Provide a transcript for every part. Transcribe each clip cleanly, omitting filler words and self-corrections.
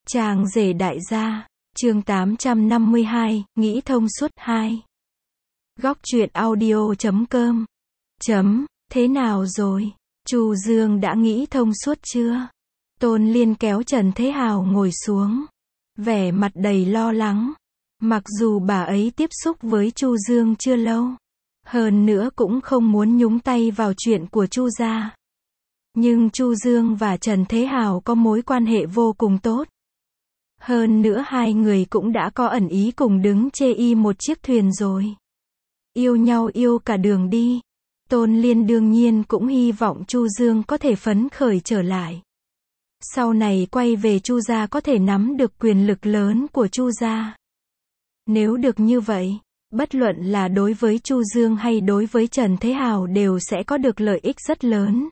Chàng rể đại gia, chương 852, nghĩ thông suốt 2. Góc truyện audio.com. Thế nào rồi? Chu Dương đã nghĩ thông suốt chưa? Tôn Liên kéo Trần Thế Hào ngồi xuống, vẻ mặt đầy lo lắng. Mặc dù bà ấy tiếp xúc với Chu Dương chưa lâu, hơn nữa cũng không muốn nhúng tay vào chuyện của Chu gia. Nhưng Chu Dương và Trần Thế Hào có mối quan hệ vô cùng tốt. Hơn nữa hai người cũng đã có ẩn ý cùng đứng chê y một chiếc thuyền rồi. Yêu nhau yêu cả đường đi. Tôn Liên đương nhiên cũng hy vọng Chu Dương có thể phấn khởi trở lại. Sau này quay về Chu gia có thể nắm được quyền lực lớn của Chu gia. Nếu được như vậy, bất luận là đối với Chu Dương hay đối với Trần Thế Hào đều sẽ có được lợi ích rất lớn.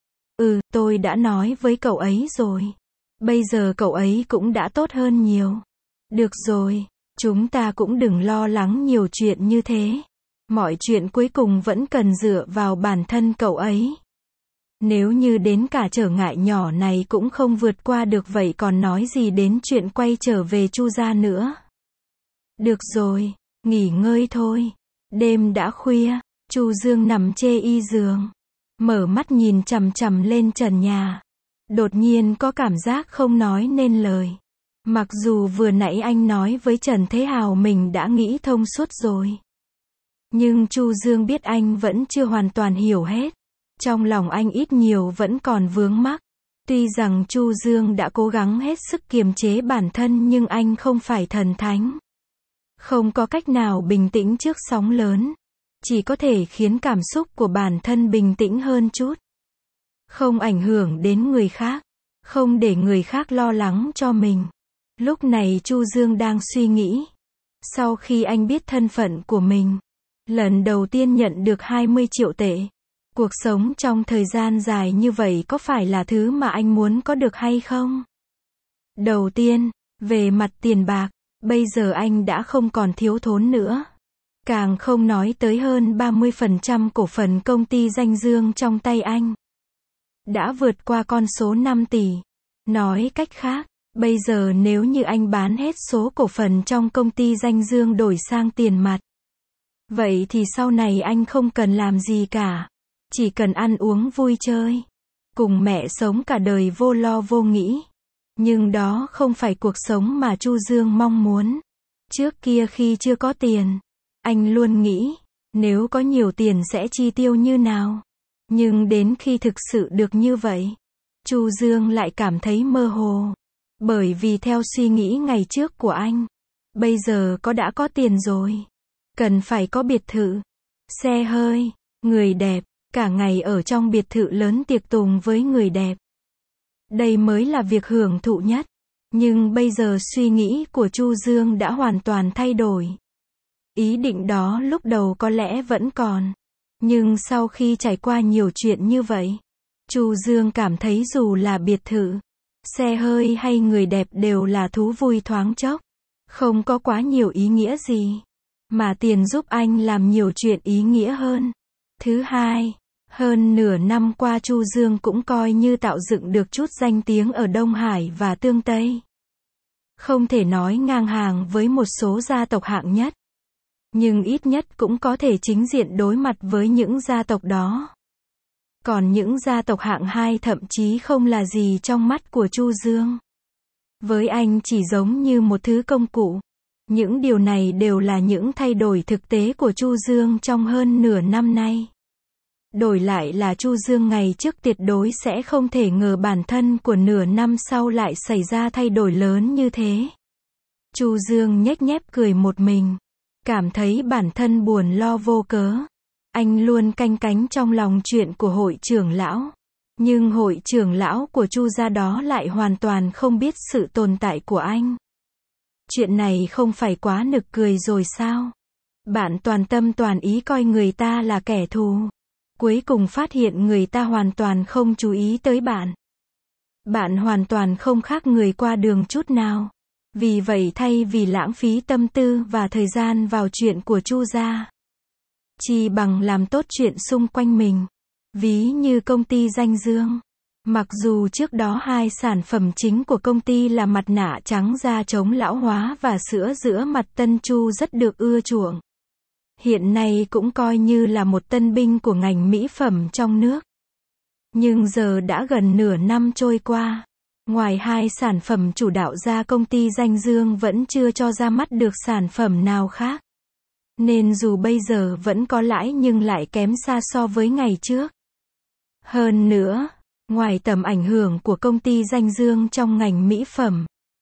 Tôi đã nói với cậu ấy rồi. Bây giờ cậu ấy cũng đã tốt hơn nhiều. Được rồi, chúng ta cũng đừng lo lắng nhiều chuyện như thế. Mọi chuyện cuối cùng vẫn cần dựa vào bản thân cậu ấy. Nếu như đến cả trở ngại nhỏ này cũng không vượt qua được vậy còn nói gì đến chuyện quay trở về Chu gia nữa. Được rồi, nghỉ ngơi thôi. Đêm đã khuya, Chu Dương nằm chê y giường, mở mắt nhìn chằm chằm lên trần nhà. Đột nhiên có cảm giác không nói nên lời. Mặc dù vừa nãy anh nói với Trần Thế Hào mình đã nghĩ thông suốt rồi. Nhưng Chu Dương biết anh vẫn chưa hoàn toàn hiểu hết. Trong lòng anh ít nhiều vẫn còn vướng mắc. Tuy rằng Chu Dương đã cố gắng hết sức kiềm chế bản thân nhưng anh không phải thần thánh. Không có cách nào bình tĩnh trước sóng lớn. Chỉ có thể khiến cảm xúc của bản thân bình tĩnh hơn chút. Không ảnh hưởng đến người khác. Không để người khác lo lắng cho mình. Lúc này Chu Dương đang suy nghĩ. Sau khi anh biết thân phận của mình, lần đầu tiên nhận được 20 triệu tệ. Cuộc sống trong thời gian dài như vậy có phải là thứ mà anh muốn có được hay không? Đầu tiên, về mặt tiền bạc, bây giờ anh đã không còn thiếu thốn nữa. Càng không nói tới hơn 30% cổ phần công ty Danh Dương trong tay anh. Đã vượt qua con số 5 tỷ. Nói cách khác, bây giờ nếu như anh bán hết số cổ phần trong công ty Danh Dương đổi sang tiền mặt, vậy thì sau này anh không cần làm gì cả. Chỉ cần ăn uống vui chơi. Cùng mẹ sống cả đời vô lo vô nghĩ. Nhưng đó không phải cuộc sống mà Chu Dương mong muốn. Trước kia khi chưa có tiền, anh luôn nghĩ, nếu có nhiều tiền sẽ chi tiêu như nào. Nhưng đến khi thực sự được như vậy, Chu Dương lại cảm thấy mơ hồ. Bởi vì theo suy nghĩ ngày trước của anh, bây giờ đã có tiền rồi. Cần phải có biệt thự, xe hơi, người đẹp, cả ngày ở trong biệt thự lớn tiệc tùng với người đẹp. Đây mới là việc hưởng thụ nhất. Nhưng bây giờ suy nghĩ của Chu Dương đã hoàn toàn thay đổi. Ý định đó lúc đầu có lẽ vẫn còn. Nhưng sau khi trải qua nhiều chuyện như vậy, Chu Dương cảm thấy dù là biệt thự, xe hơi hay người đẹp đều là thú vui thoáng chốc. Không có quá nhiều ý nghĩa gì. Mà tiền giúp anh làm nhiều chuyện ý nghĩa hơn. Thứ hai, hơn nửa năm qua Chu Dương cũng coi như tạo dựng được chút danh tiếng ở Đông Hải và Tương Tây. Không thể nói ngang hàng với một số gia tộc hạng nhất. Nhưng ít nhất cũng có thể chính diện đối mặt với những gia tộc đó. Còn những gia tộc hạng 2 thậm chí không là gì trong mắt của Chu Dương. Với anh chỉ giống như một thứ công cụ. Những điều này đều là những thay đổi thực tế của Chu Dương trong hơn nửa năm nay. Đổi lại là Chu Dương ngày trước tuyệt đối sẽ không thể ngờ bản thân của nửa năm sau lại xảy ra thay đổi lớn như thế. Chu Dương nhếch nhép cười một mình. Cảm thấy bản thân buồn lo vô cớ. Anh luôn canh cánh trong lòng chuyện của hội trưởng lão. Nhưng hội trưởng lão của Chu gia đó lại hoàn toàn không biết sự tồn tại của anh. Chuyện này không phải quá nực cười rồi sao? Bạn toàn tâm toàn ý coi người ta là kẻ thù. Cuối cùng phát hiện người ta hoàn toàn không chú ý tới bạn. Bạn hoàn toàn không khác người qua đường chút nào. Vì vậy thay vì lãng phí tâm tư và thời gian vào chuyện của Chu gia, chi bằng làm tốt chuyện xung quanh mình. Ví như công ty Danh Dương. Mặc dù trước đó hai sản phẩm chính của công ty là mặt nạ trắng da chống lão hóa và sữa rửa mặt Tân Chu rất được ưa chuộng. Hiện nay cũng coi như là một tân binh của ngành mỹ phẩm trong nước. Nhưng giờ đã gần nửa năm trôi qua. Ngoài hai sản phẩm chủ đạo ra, công ty Danh Dương vẫn chưa cho ra mắt được sản phẩm nào khác. Nên dù bây giờ vẫn có lãi nhưng lại kém xa so với ngày trước. Hơn nữa, ngoài tầm ảnh hưởng của công ty Danh Dương trong ngành mỹ phẩm,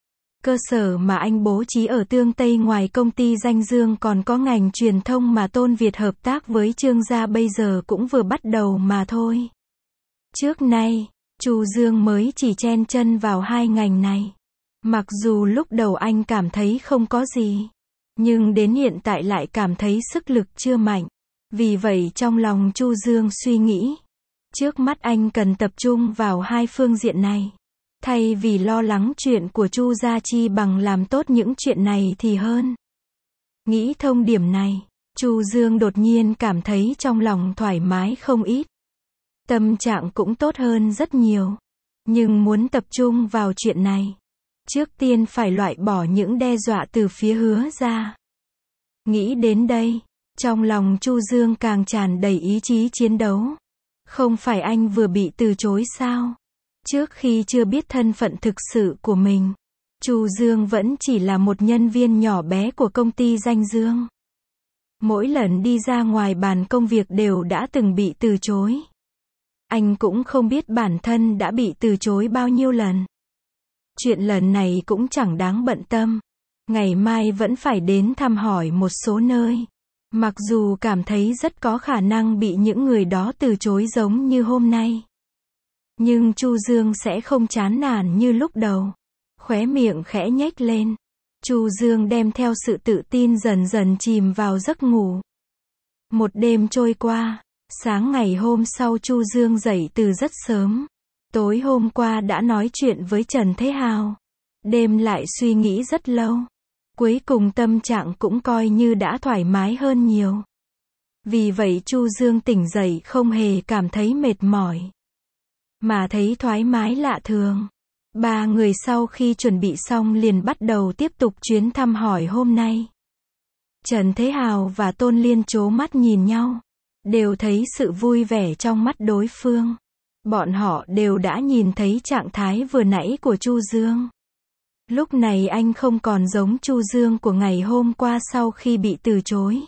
cơ sở mà anh bố trí ở Tương Tây ngoài công ty Danh Dương còn có ngành truyền thông mà Tôn Việt hợp tác với Trương gia bây giờ cũng vừa bắt đầu mà thôi. Trước nay, Chu Dương mới chỉ chen chân vào hai ngành này. Mặc dù lúc đầu anh cảm thấy không có gì, nhưng đến hiện tại lại cảm thấy sức lực chưa mạnh. Vì vậy trong lòng Chu Dương suy nghĩ, trước mắt anh cần tập trung vào hai phương diện này. Thay vì lo lắng chuyện của Chu gia, chi bằng làm tốt những chuyện này thì hơn. Nghĩ thông điểm này, Chu Dương đột nhiên cảm thấy trong lòng thoải mái không ít. Tâm trạng cũng tốt hơn rất nhiều. Nhưng muốn tập trung vào chuyện này, trước tiên phải loại bỏ những đe dọa từ phía Hứa gia. Nghĩ đến đây, trong lòng Chu Dương càng tràn đầy ý chí chiến đấu. Không phải anh vừa bị từ chối sao? Trước khi chưa biết thân phận thực sự của mình, Chu Dương vẫn chỉ là một nhân viên nhỏ bé của công ty Danh Dương. Mỗi lần đi ra ngoài bàn công việc đều đã từng bị từ chối. Anh cũng không biết bản thân đã bị từ chối bao nhiêu lần. Chuyện lần này cũng chẳng đáng bận tâm. Ngày mai vẫn phải đến thăm hỏi một số nơi. Mặc dù cảm thấy rất có khả năng bị những người đó từ chối giống như hôm nay. Nhưng Chu Dương sẽ không chán nản như lúc đầu. Khóe miệng khẽ nhếch lên. Chu Dương đem theo sự tự tin dần dần chìm vào giấc ngủ. Một đêm trôi qua. Sáng ngày hôm sau Chu Dương dậy từ rất sớm. Tối hôm qua đã nói chuyện với Trần Thế Hào. Đêm lại suy nghĩ rất lâu. Cuối cùng tâm trạng cũng coi như đã thoải mái hơn nhiều. Vì vậy Chu Dương tỉnh dậy không hề cảm thấy mệt mỏi, mà thấy thoải mái lạ thường. Ba người sau khi chuẩn bị xong liền bắt đầu tiếp tục chuyến thăm hỏi hôm nay. Trần Thế Hào và Tôn Liên trố mắt nhìn nhau. Đều thấy sự vui vẻ trong mắt đối phương. Bọn họ đều đã nhìn thấy trạng thái vừa nãy của Chu Dương. Lúc này anh không còn giống Chu Dương của ngày hôm qua sau khi bị từ chối.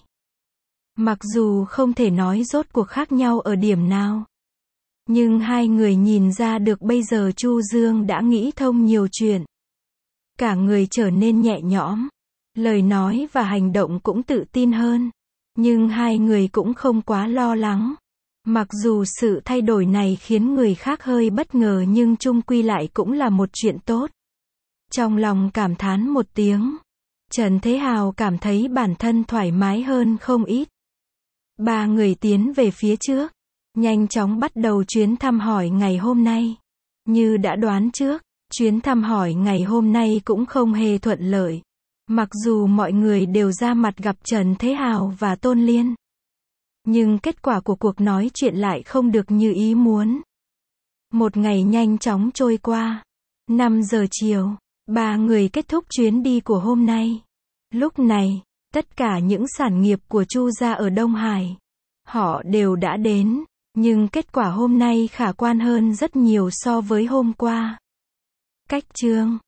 Mặc dù không thể nói rốt cuộc khác nhau ở điểm nào, nhưng hai người nhìn ra được bây giờ Chu Dương đã nghĩ thông nhiều chuyện. Cả người trở nên nhẹ nhõm, lời nói và hành động cũng tự tin hơn. Nhưng hai người cũng không quá lo lắng. Mặc dù sự thay đổi này khiến người khác hơi bất ngờ nhưng chung quy lại cũng là một chuyện tốt. Trong lòng cảm thán một tiếng, Trần Thế Hào cảm thấy bản thân thoải mái hơn không ít. Ba người tiến về phía trước, nhanh chóng bắt đầu chuyến thăm hỏi ngày hôm nay. Như đã đoán trước, chuyến thăm hỏi ngày hôm nay cũng không hề thuận lợi. Mặc dù mọi người đều ra mặt gặp Trần Thế Hào và Tôn Liên, nhưng kết quả của cuộc nói chuyện lại không được như ý muốn. Một ngày nhanh chóng trôi qua. 5 giờ chiều, ba người kết thúc chuyến đi của hôm nay. Lúc này, tất cả những sản nghiệp của Chu gia ở Đông Hải, họ đều đã đến, nhưng kết quả hôm nay khả quan hơn rất nhiều so với hôm qua. Cách chương